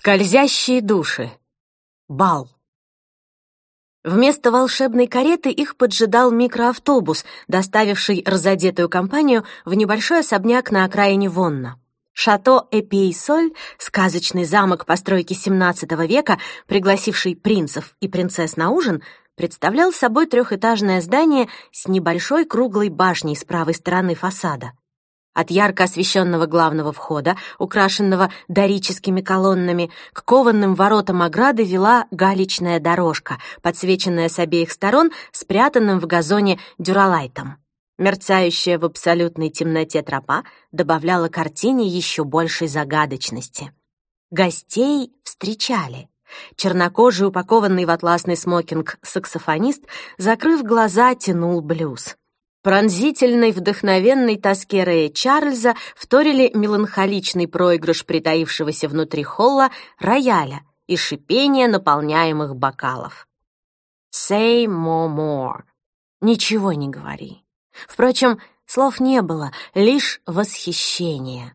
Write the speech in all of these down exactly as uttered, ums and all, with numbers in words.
Скользящие души. Бал. Вместо волшебной кареты их поджидал микроавтобус, доставивший разодетую компанию в небольшой особняк на окраине Вонна. Шато Эпей-Соль, сказочный замок постройки семнадцатого века, пригласивший принцев и принцесс на ужин, представлял собой трехэтажное здание с небольшой круглой башней с правой стороны фасада. От ярко освещенного главного входа, украшенного дорическими колоннами, к кованым воротам ограды вела галечная дорожка, подсвеченная с обеих сторон спрятанным в газоне дюралайтом. Мерцающая в абсолютной темноте тропа добавляла картине еще большей загадочности. Гостей встречали. Чернокожий, упакованный в атласный смокинг саксофонист, закрыв глаза, тянул блюз. Пронзительной, вдохновенной тоске Рэя Чарльза вторили меланхоличный проигрыш притаившегося внутри холла рояля и шипение наполняемых бокалов. «Say more more» — «Ничего не говори». Впрочем, слов не было, лишь восхищение.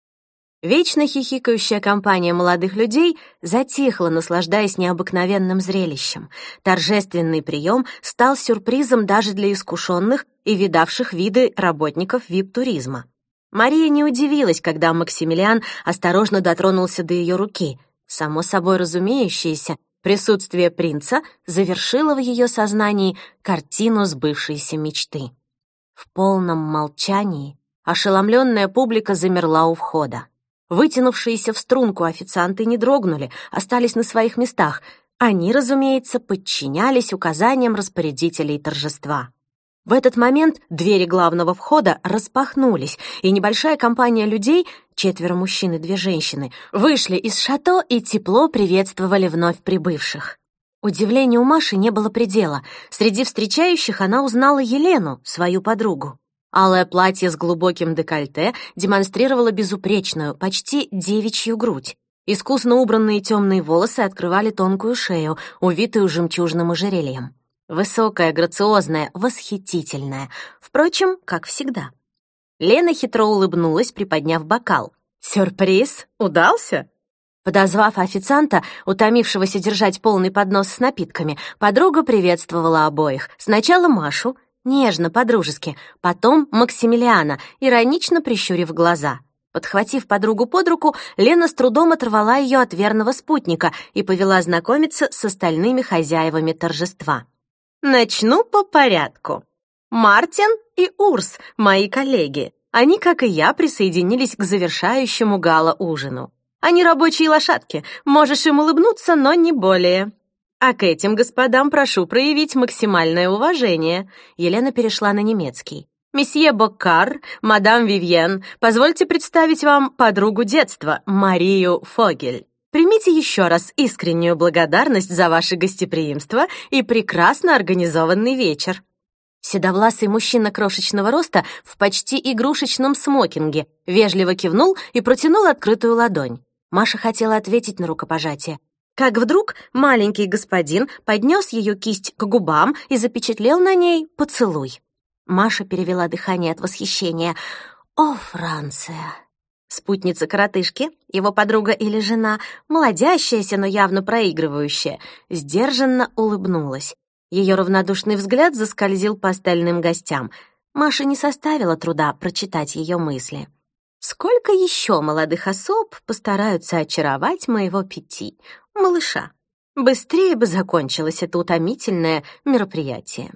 Вечно хихикающая компания молодых людей затихла, наслаждаясь необыкновенным зрелищем. Торжественный прием стал сюрпризом даже для искушенных и видавших виды работников вип-туризма. Мария не удивилась, когда Максимилиан осторожно дотронулся до ее руки. Само собой разумеющееся, присутствие принца завершило в ее сознании картину сбывшейся мечты. В полном молчании ошеломленная публика замерла у входа. Вытянувшиеся в струнку официанты не дрогнули, остались на своих местах. Они, разумеется, подчинялись указаниям распорядителей торжества. В этот момент двери главного входа распахнулись, и небольшая компания людей, четверо мужчин и две женщины, вышли из шато и тепло приветствовали вновь прибывших. Удивлению Маши не было предела. Среди встречающих она узнала Елену, свою подругу. Алое платье с глубоким декольте демонстрировало безупречную, почти девичью грудь. Искусно убранные темные волосы открывали тонкую шею, увитую жемчужным ожерельем. Высокая, грациозная, восхитительная. Впрочем, как всегда. Лена хитро улыбнулась, приподняв бокал. «Сюрприз удался?» Подозвав официанта, утомившегося держать полный поднос с напитками, подруга приветствовала обоих. Сначала Машу, нежно, по-дружески, потом Максимилиана, иронично прищурив глаза. Подхватив подругу под руку, Лена с трудом оторвала ее от верного спутника и повела знакомиться с остальными хозяевами торжества. «Начну по порядку. Мартин и Урс, мои коллеги. Они, как и я, присоединились к завершающему гала-ужину. Они рабочие лошадки, можешь им улыбнуться, но не более. А к этим господам прошу проявить максимальное уважение». Елена перешла на немецкий. «Месье Боккар, мадам Вивьен, позвольте представить вам подругу детства, Марию Фогель. Примите еще раз искреннюю благодарность за ваше гостеприимство и прекрасно организованный вечер». Седовласый мужчина крошечного роста в почти игрушечном смокинге вежливо кивнул и протянул открытую ладонь. Маша хотела ответить на рукопожатие. Как вдруг маленький господин поднес ее кисть к губам и запечатлел на ней поцелуй. Маша перевела дыхание от восхищения. «О, Франция!» Спутница коротышки, его подруга или жена, молодящаяся, но явно проигрывающая, сдержанно улыбнулась. Ее равнодушный взгляд заскользил по остальным гостям. Маше не составило труда прочитать ее мысли. «Сколько еще молодых особ постараются очаровать моего Пяти, малыша? Быстрее бы закончилось это утомительное мероприятие».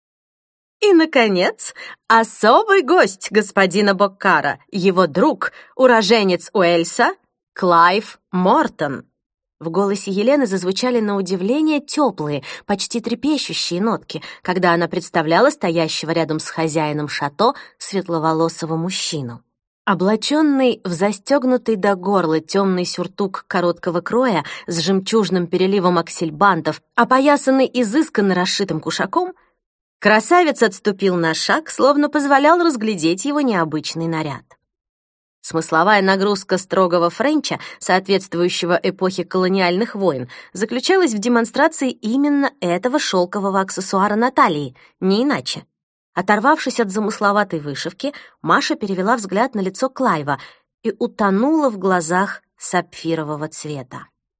И, наконец, особый гость господина Боккара, его друг, уроженец Уэльса, Клайв Мортон. В голосе Елены зазвучали на удивление теплые, почти трепещущие нотки, когда она представляла стоящего рядом с хозяином шато светловолосого мужчину. Облаченный в застегнутый до горла темный сюртук короткого кроя с жемчужным переливом аксельбантов, опоясанный изысканно расшитым кушаком, красавец отступил на шаг, словно позволял разглядеть его необычный наряд. Смысловая нагрузка строгого френча, соответствующего эпохе колониальных войн, заключалась в демонстрации именно этого шелкового аксессуара на талии, не иначе. Оторвавшись от замысловатой вышивки, Маша перевела взгляд на лицо Клайва и утонула в глазах сапфирового цвета.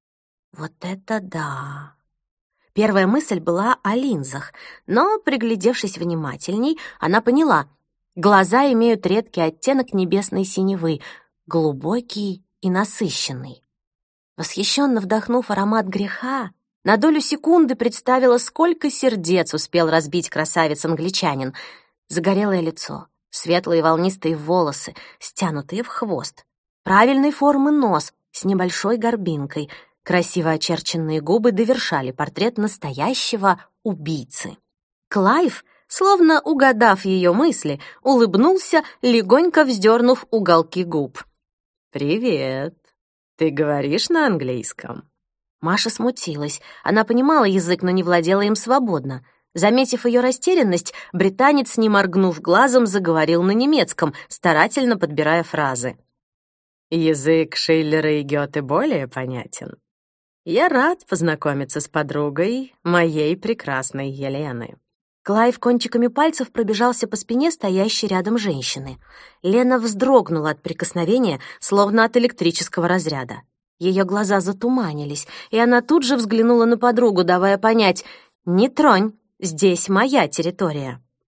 Вот это да! Первая мысль была о линзах, но, приглядевшись внимательней, она поняла — глаза имеют редкий оттенок небесной синевы, глубокий и насыщенный. Восхищенно вдохнув аромат греха, на долю секунды представила, сколько сердец успел разбить красавец-англичанин. Загорелое лицо, светлые волнистые волосы, стянутые в хвост, правильной формы нос с небольшой горбинкой, красиво очерченные губы довершали портрет настоящего убийцы. Клайв, словно угадав ее мысли, улыбнулся, легонько вздернув уголки губ. «Привет. Ты говоришь на английском?» Маша смутилась. Она понимала язык, но не владела им свободно. Заметив ее растерянность, британец, не моргнув глазом, заговорил на немецком, старательно подбирая фразы. «Язык Шиллера и Гёте более понятен. Я рад познакомиться с подругой моей прекрасной Елены». Клайв кончиками пальцев пробежался по спине стоящей рядом женщины. Лена вздрогнула от прикосновения, словно от электрического разряда. Ее глаза затуманились, и она тут же взглянула на подругу, давая понять: «Не тронь, здесь моя территория».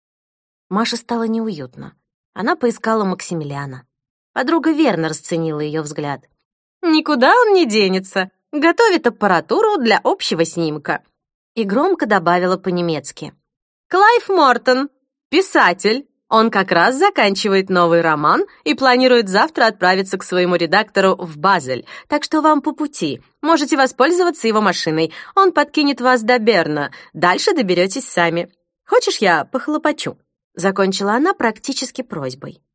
Маше стало неуютно. Она поискала Максимилиана. Подруга верно расценила ее взгляд. «Никуда он не денется. Готовит аппаратуру для общего снимка». И громко добавила по-немецки: «Клайв Мортон, писатель. Он как раз заканчивает новый роман и планирует завтра отправиться к своему редактору в Базель, так что вам по пути. Можете воспользоваться его машиной. Он подкинет вас до Берна. Дальше доберетесь сами. Хочешь, я похлопочу?» Закончила она практически просьбой.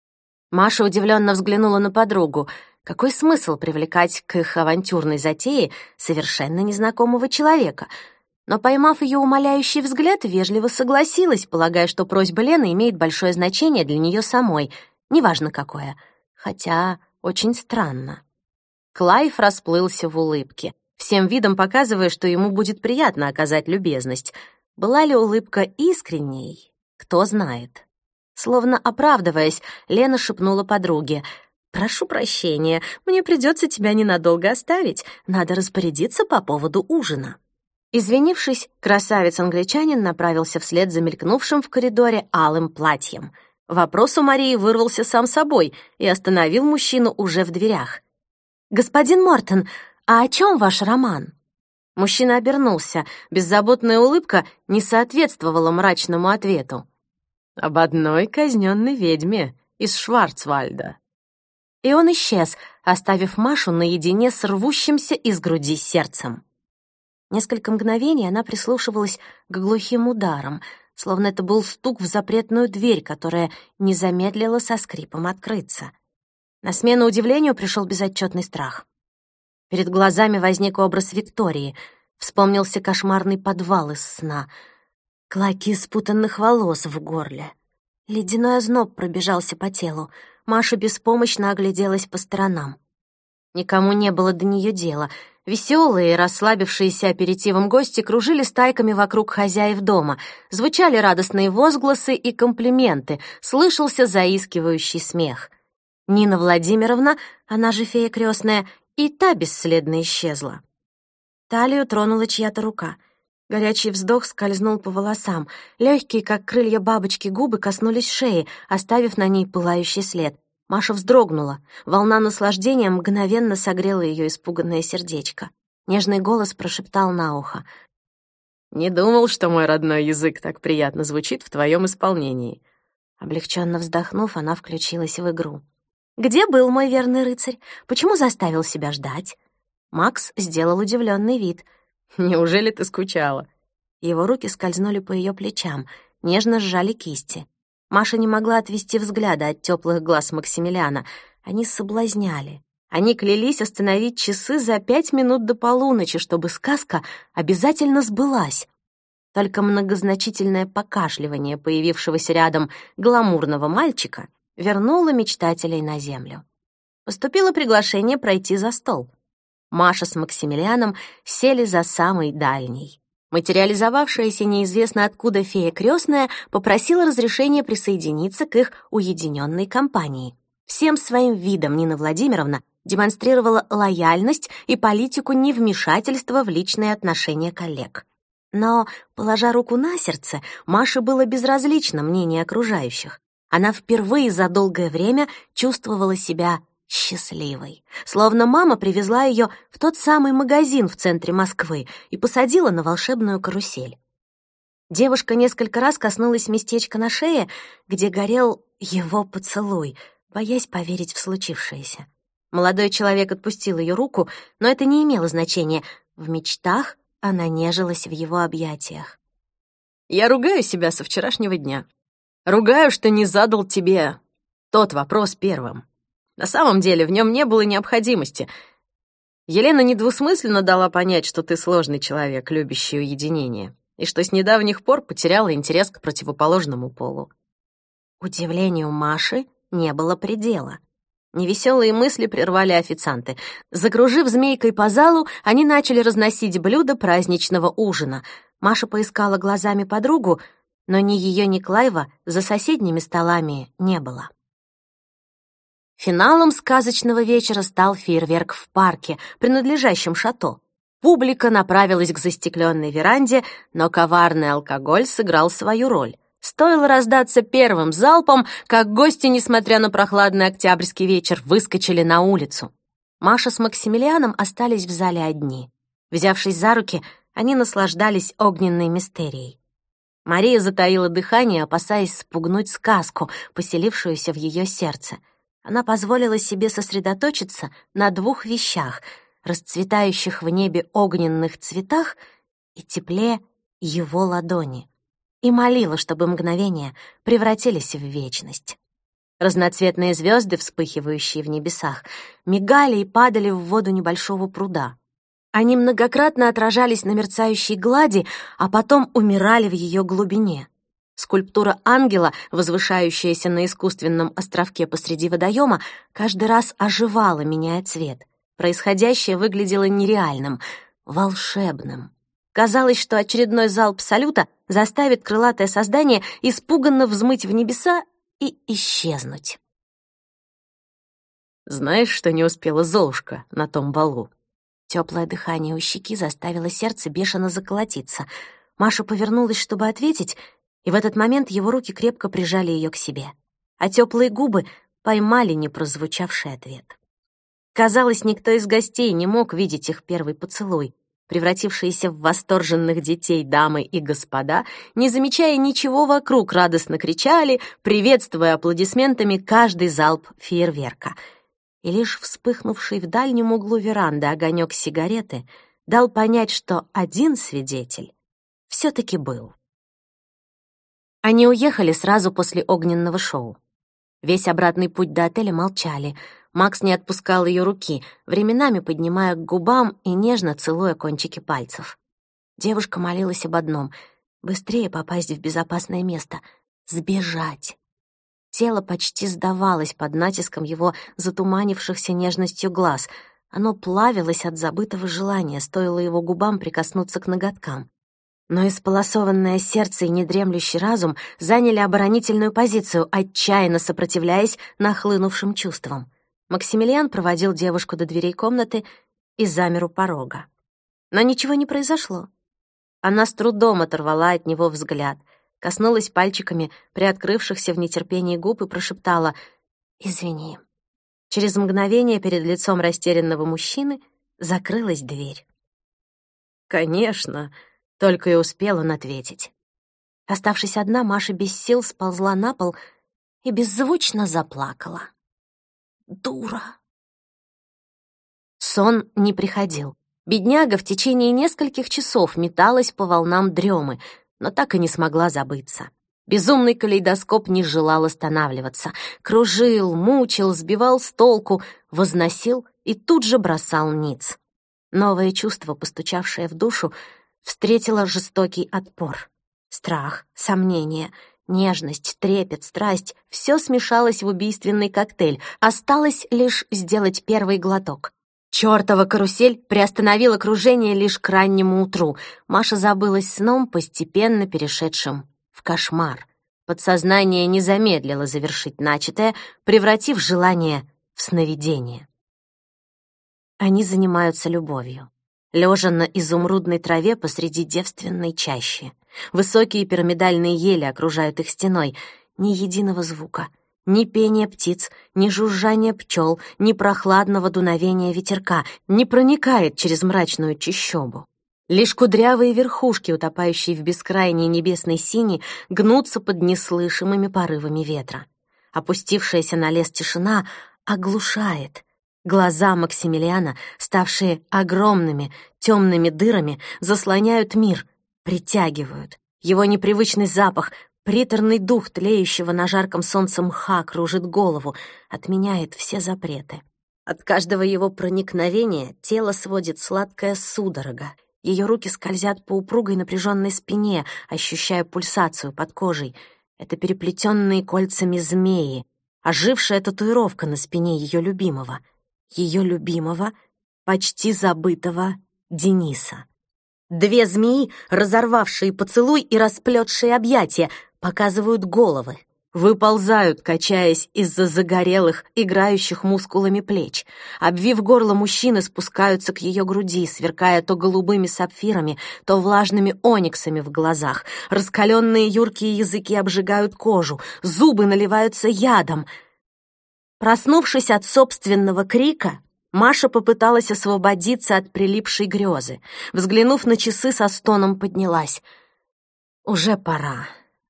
Маша удивленно взглянула на подругу. Какой смысл привлекать к их авантюрной затее совершенно незнакомого человека? Но, поймав ее умоляющий взгляд, вежливо согласилась, полагая, что просьба Лены имеет большое значение для нее самой, неважно какое, хотя очень странно. Клайв расплылся в улыбке, всем видом показывая, что ему будет приятно оказать любезность. Была ли улыбка искренней? Кто знает. Словно оправдываясь, Лена шепнула подруге: «Прошу прощения, мне придется тебя ненадолго оставить, надо распорядиться по поводу ужина». Извинившись, красавец-англичанин направился вслед за мелькнувшим в коридоре алым платьем. Вопрос у Марии вырвался сам собой и остановил мужчину уже в дверях. «Господин Мортон, а о чем ваш роман?» Мужчина обернулся. Беззаботная улыбка не соответствовала мрачному ответу. «Об одной казненной ведьме из Шварцвальда». И он исчез, оставив Машу наедине с рвущимся из груди сердцем. Несколько мгновений она прислушивалась к глухим ударам, словно это был стук в запретную дверь, которая не замедлила со скрипом открыться. На смену удивлению пришел безотчетный страх. Перед глазами возник образ Виктории, вспомнился кошмарный подвал из сна, клоки спутанных волос в горле. Ледяной озноб пробежался по телу. Маша беспомощно огляделась по сторонам. Никому не было до нее дела. Веселые, расслабившиеся аперитивом гости кружили стайками вокруг хозяев дома. Звучали радостные возгласы и комплименты, слышался заискивающий смех. Нина Владимировна, она же фея крестная, и та бесследно исчезла. Талию тронула чья-то рука. Горячий вздох скользнул по волосам. Легкие, как крылья бабочки, губы коснулись шеи, оставив на ней пылающий след. Маша вздрогнула. Волна наслаждения мгновенно согрела ее испуганное сердечко. Нежный голос прошептал на ухо: «Не думал, что мой родной язык так приятно звучит в твоем исполнении». Облегченно вздохнув, она включилась в игру. «Где был мой верный рыцарь? Почему заставил себя ждать?» Макс сделал удивленный вид. «Неужели ты скучала?» Его руки скользнули по ее плечам, нежно сжали кисти. Маша не могла отвести взгляда от теплых глаз Максимилиана. Они соблазняли. Они клялись остановить часы за пять минут до полуночи, чтобы сказка обязательно сбылась. Только многозначительное покашливание появившегося рядом гламурного мальчика вернуло мечтателей на землю. Поступило приглашение пройти за стол. Маша с Максимилианом сели за самый дальний. Материализовавшаяся неизвестно откуда фея крестная попросила разрешения присоединиться к их уединенной компании. Всем своим видом Нина Владимировна демонстрировала лояльность и политику невмешательства в личные отношения коллег. Но, положа руку на сердце, Маше было безразлично мнение окружающих. Она впервые за долгое время чувствовала себя счастливой, словно мама привезла ее в тот самый магазин в центре Москвы и посадила на волшебную карусель. Девушка несколько раз коснулась местечка на шее, где горел его поцелуй, боясь поверить в случившееся. Молодой человек отпустил ее руку, но это не имело значения. В мечтах она нежилась в его объятиях. «Я ругаю себя со вчерашнего дня. Ругаю, что не задал тебе тот вопрос первым. На самом деле в нем не было необходимости. Елена недвусмысленно дала понять, что ты сложный человек, любящий уединение, и что с недавних пор потеряла интерес к противоположному полу». Удивлению Маши не было предела. Невеселые мысли прервали официанты. Закружив змейкой по залу, они начали разносить блюда праздничного ужина. Маша поискала глазами подругу, но ни ее, ни Клайва за соседними столами не было. Финалом сказочного вечера стал фейерверк в парке, принадлежащем шато. Публика направилась к застекленной веранде, но коварный алкоголь сыграл свою роль. Стоило раздаться первым залпом, как гости, несмотря на прохладный октябрьский вечер, выскочили на улицу. Маша с Максимилианом остались в зале одни. Взявшись за руки, они наслаждались огненной мистерией. Мария затаила дыхание, опасаясь спугнуть сказку, поселившуюся в ее сердце. Она позволила себе сосредоточиться на двух вещах — расцветающих в небе огненных цветах и тепле его ладони, и молила, чтобы мгновения превратились в вечность. Разноцветные звезды, вспыхивающие в небесах, мигали и падали в воду небольшого пруда. Они многократно отражались на мерцающей глади, а потом умирали в ее глубине. Скульптура ангела, возвышающаяся на искусственном островке посреди водоема, каждый раз оживала, меняя цвет. Происходящее выглядело нереальным, волшебным. Казалось, что очередной залп салюта заставит крылатое создание испуганно взмыть в небеса и исчезнуть. «Знаешь, что не успела Золушка на том балу?» Теплое дыхание у щеки заставило сердце бешено заколотиться. Маша повернулась, чтобы ответить, и в этот момент его руки крепко прижали ее к себе, а теплые губы поймали непрозвучавший ответ. Казалось, никто из гостей не мог видеть их первый поцелуй. Превратившиеся в восторженных детей дамы и господа, не замечая ничего вокруг, радостно кричали, приветствуя аплодисментами каждый залп фейерверка. И лишь вспыхнувший в дальнем углу веранды огонек сигареты дал понять, что один свидетель все-таки был. Они уехали сразу после огненного шоу. Весь обратный путь до отеля молчали. Макс не отпускал ее руки, временами поднимая к губам и нежно целуя кончики пальцев. Девушка молилась об одном — быстрее попасть в безопасное место, сбежать. Тело почти сдавалось под натиском его затуманившихся нежностью глаз. Оно плавилось от забытого желания, стоило его губам прикоснуться к ноготкам. Но исполосованное сердце и недремлющий разум заняли оборонительную позицию, отчаянно сопротивляясь нахлынувшим чувствам. Максимилиан проводил девушку до дверей комнаты и замер у порога. Но ничего не произошло. Она с трудом оторвала от него взгляд, коснулась пальчиками приоткрывшихся в нетерпении губ и прошептала «Извини». Через мгновение перед лицом растерянного мужчины закрылась дверь. «Конечно», — только и успел он ответить. Оставшись одна, Маша без сил сползла на пол и беззвучно заплакала. Дура. Сон не приходил. Бедняга в течение нескольких часов металась по волнам дремы, но так и не смогла забыться. Безумный калейдоскоп не желал останавливаться. Кружил, мучил, сбивал с толку, возносил и тут же бросал ниц. Новое чувство, постучавшее в душу, встретило жестокий отпор. Страх, сомнение, нежность, трепет, страсть — все смешалось в убийственный коктейль. Осталось лишь сделать первый глоток. Чёртова карусель приостановила кружение лишь к раннему утру. Маша забылась сном, постепенно перешедшим в кошмар. Подсознание не замедлило завершить начатое, превратив желание в сновидение. Они занимаются любовью. Лежа на изумрудной траве посреди девственной чащи. Высокие пирамидальные ели окружают их стеной. Ни единого звука, ни пения птиц, ни жужжания пчел, ни прохладного дуновения ветерка не проникает через мрачную чащобу. Лишь кудрявые верхушки, утопающие в бескрайней небесной сини, гнутся под неслышимыми порывами ветра. Опустившаяся на лес тишина оглушает. Глаза Максимилиана, ставшие огромными темными дырами, заслоняют мир, притягивают. Его непривычный запах, приторный дух тлеющего на жарком солнце мха кружит голову, отменяет все запреты. От каждого его проникновения тело сводит сладкая судорога. Ее руки скользят по упругой напряженной спине, ощущая пульсацию под кожей. Это переплетенные кольцами змеи, ожившая татуировка на спине ее любимого. Ее любимого, почти забытого Дениса. Две змеи, разорвавшие поцелуй и расплетшие объятия, показывают головы. Выползают, качаясь из-за загорелых, играющих мускулами плеч. Обвив горло мужчины, спускаются к ее груди, сверкая то голубыми сапфирами, то влажными ониксами в глазах. Раскаленные юркие языки обжигают кожу, зубы наливаются ядом. Проснувшись от собственного крика, Маша попыталась освободиться от прилипшей грезы. Взглянув на часы, со стоном поднялась. Уже пора.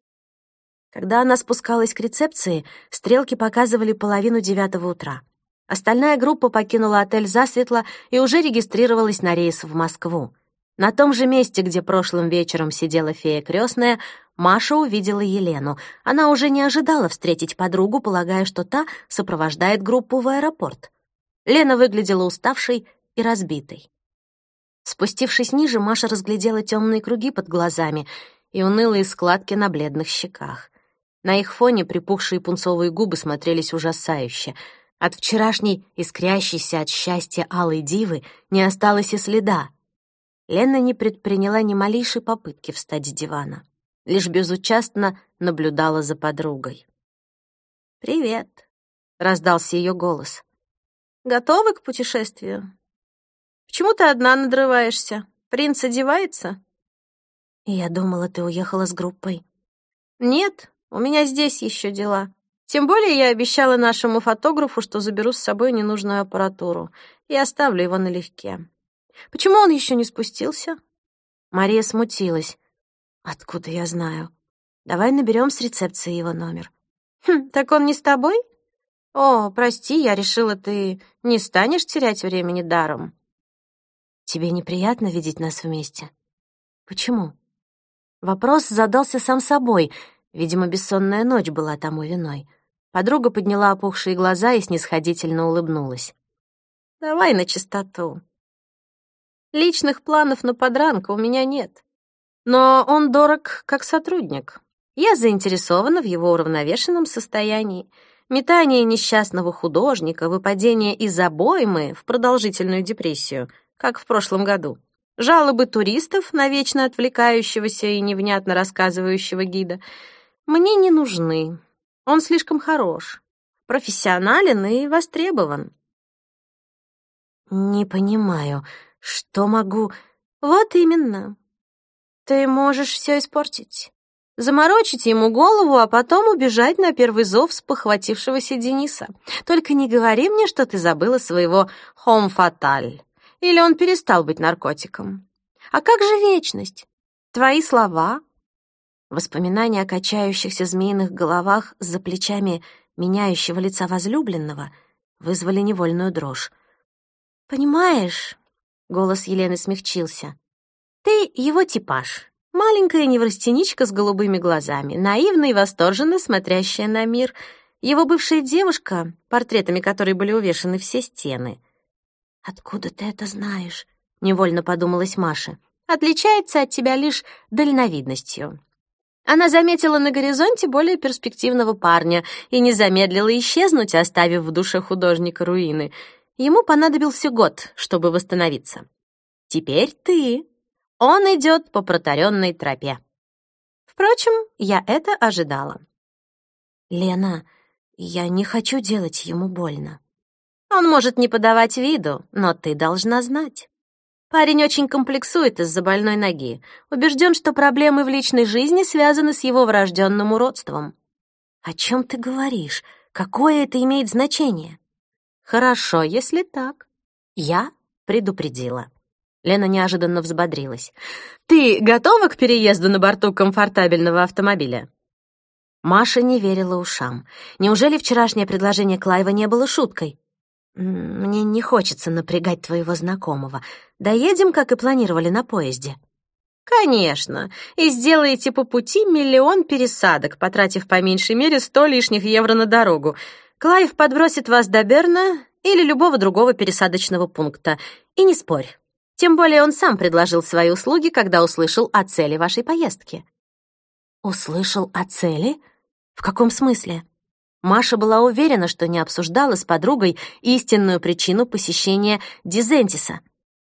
Когда она спускалась к рецепции, стрелки показывали половину девятого утра. Остальная группа покинула отель засветло и уже регистрировалась на рейс в Москву. На том же месте, где прошлым вечером сидела фея крестная, Маша увидела Елену. Она уже не ожидала встретить подругу, полагая, что та сопровождает группу в аэропорт. Лена выглядела уставшей и разбитой. Спустившись ниже, Маша разглядела темные круги под глазами и унылые складки на бледных щеках. На их фоне припухшие пунцовые губы смотрелись ужасающе. От вчерашней, искрящейся от счастья алой дивы, не осталось и следа. Лена не предприняла ни малейшей попытки встать с дивана, лишь безучастно наблюдала за подругой. «Привет», — раздался ее голос. «Готова к путешествию? Почему ты одна надрываешься? Принц одевается?» «Я думала, ты уехала с группой». «Нет, у меня здесь еще дела. Тем более я обещала нашему фотографу, что заберу с собой ненужную аппаратуру и оставлю его налегке. Почему он еще не спустился?» Мария смутилась. «Откуда я знаю? Давай наберем с рецепции его номер». «Хм, так он не с тобой? О, прости, я решила, ты не станешь терять времени даром». «Тебе неприятно видеть нас вместе?» «Почему?» Вопрос задался сам собой. Видимо, бессонная ночь была тому виной. Подруга подняла опухшие глаза и снисходительно улыбнулась. «Давай на чистоту. Личных планов на подранка у меня нет. Но он дорог как сотрудник. Я заинтересована в его уравновешенном состоянии. Метание несчастного художника, выпадение из обоймы в продолжительную депрессию, как в прошлом году. Жалобы туристов на вечно отвлекающегося и невнятно рассказывающего гида мне не нужны. Он слишком хорош, профессионален и востребован». «Не понимаю, что могу...» «Вот именно. Ты можешь все испортить. Заморочить ему голову, а потом убежать на первый зов спохватившегося Дениса. Только не говори мне, что ты забыла своего «Home Fatal». Или он перестал быть наркотиком. А как же вечность? Твои слова?» Воспоминания о качающихся змеиных головах за плечами меняющего лица возлюбленного вызвали невольную дрожь. «Понимаешь...» — голос Елены смягчился. «Ты его типаж. Маленькая неврастеничка с голубыми глазами, наивно и восторженно смотрящая на мир. Его бывшая девушка, портретами которой были увешаны все стены». «Откуда ты это знаешь?» — невольно подумалась Маша. «Отличается от тебя лишь дальновидностью». Она заметила на горизонте более перспективного парня и не замедлила исчезнуть, оставив в душе художника руины. Ему понадобился год, чтобы восстановиться. Теперь ты. Он идет по протаренной тропе. Впрочем, я это ожидала. «Лена, я не хочу делать ему больно». Он может не подавать виду, но ты должна знать. Парень очень комплексует из-за больной ноги, убежден, что проблемы в личной жизни связаны с его врожденным уродством. О чем ты говоришь? Какое это имеет значение? Хорошо, если так. Я предупредила. Лена неожиданно взбодрилась. Ты готова к переезду на борту комфортабельного автомобиля? Маша не верила ушам. Неужели вчерашнее предложение Клайва не было шуткой? Мне не хочется напрягать твоего знакомого. Доедем, как и планировали, на поезде. Конечно, и сделаете по пути миллион пересадок, потратив по меньшей мере сто лишних евро на дорогу. Клайв подбросит вас до Берна или любого другого пересадочного пункта. И не спорь. Тем более он сам предложил свои услуги, когда услышал о цели вашей поездки. Услышал о цели? В каком смысле? Маша была уверена, что не обсуждала с подругой истинную причину посещения Дизентиса.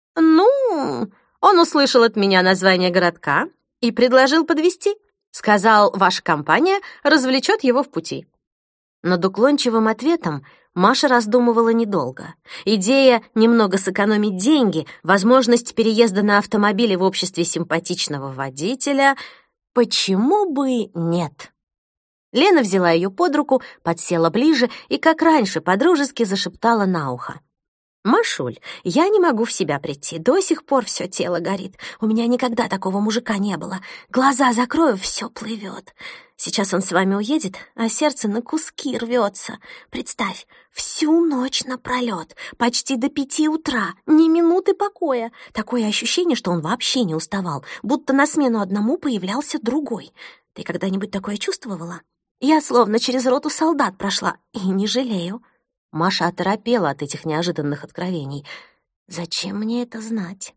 Ну, он услышал от меня название городка и предложил подвезти. Сказал, ваша компания развлечет его в пути. Над уклончивым ответом Маша раздумывала недолго. Идея немного сэкономить деньги, возможность переезда на автомобиле в обществе симпатичного водителя — почему бы нет? Лена взяла ее под руку, подсела ближе и, как раньше, подружески зашептала на ухо. «Машуль, я не могу в себя прийти, до сих пор все тело горит. У меня никогда такого мужика не было. Глаза закрою, все плывет. Сейчас он с вами уедет, а сердце на куски рвется. Представь, всю ночь напролет, почти до пяти утра, ни минуты покоя. Такое ощущение, что он вообще не уставал, будто на смену одному появлялся другой. Ты когда-нибудь такое чувствовала? Я словно через роту солдат прошла, и не жалею». Маша оторопела от этих неожиданных откровений. «Зачем мне это знать?»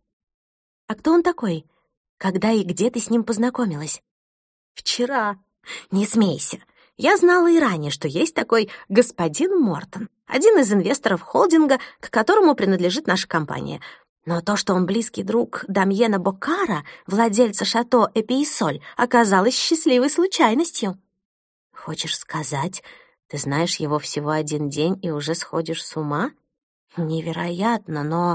«А кто он такой? Когда и где ты с ним познакомилась?» «Вчера». «Не смейся. Я знала и ранее, что есть такой господин Мортон, один из инвесторов холдинга, к которому принадлежит наша компания. Но то, что он близкий друг Дамьена Боккара, владельца шато Эпейсоль, оказалось счастливой случайностью». «Хочешь сказать, ты знаешь его всего один день и уже сходишь с ума? Невероятно, но...»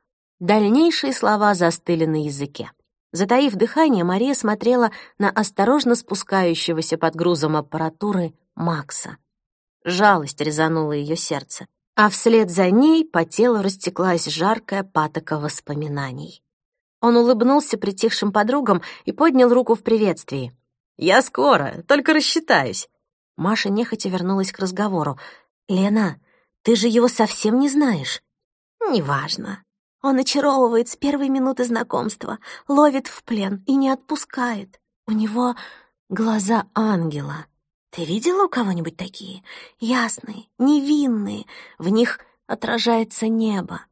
Дальнейшие слова застыли на языке. Затаив дыхание, Мария смотрела на осторожно спускающегося под грузом аппаратуры Макса. Жалость резанула ее сердце, а вслед за ней по телу растеклась жаркая патока воспоминаний. Он улыбнулся притихшим подругам и поднял руку в приветствии. «Я скоро, только рассчитаюсь». Маша нехотя вернулась к разговору. «Лена, ты же его совсем не знаешь?» «Неважно. Он очаровывает с первой минуты знакомства, ловит в плен и не отпускает. У него глаза ангела. Ты видела у кого-нибудь такие? Ясные, невинные, в них отражается небо.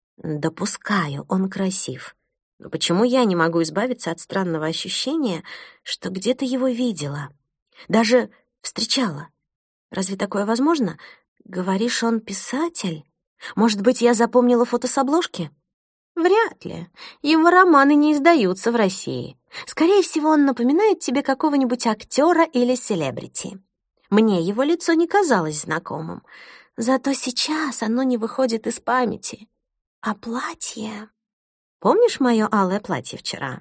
Допускаю, он красив. Но почему я не могу избавиться от странного ощущения, что где-то его видела? Даже встречала. Разве такое возможно? Говоришь, он писатель? Может быть, я запомнила фото с обложки? Вряд ли. Его романы не издаются в России. Скорее всего, он напоминает тебе какого-нибудь актера или селебрити. Мне его лицо не казалось знакомым. Зато сейчас оно не выходит из памяти. А платье... Помнишь мое алое платье вчера?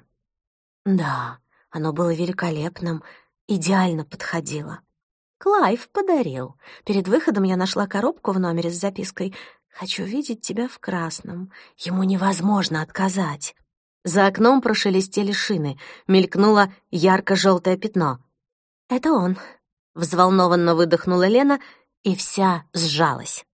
Да, оно было великолепным, идеально подходило. Клайв подарил. Перед выходом я нашла коробку в номере с запиской «Хочу видеть тебя в красном». Ему невозможно отказать. За окном прошелестели шины, мелькнуло ярко-желтое пятно. «Это он», — взволнованно выдохнула Лена, и вся сжалась.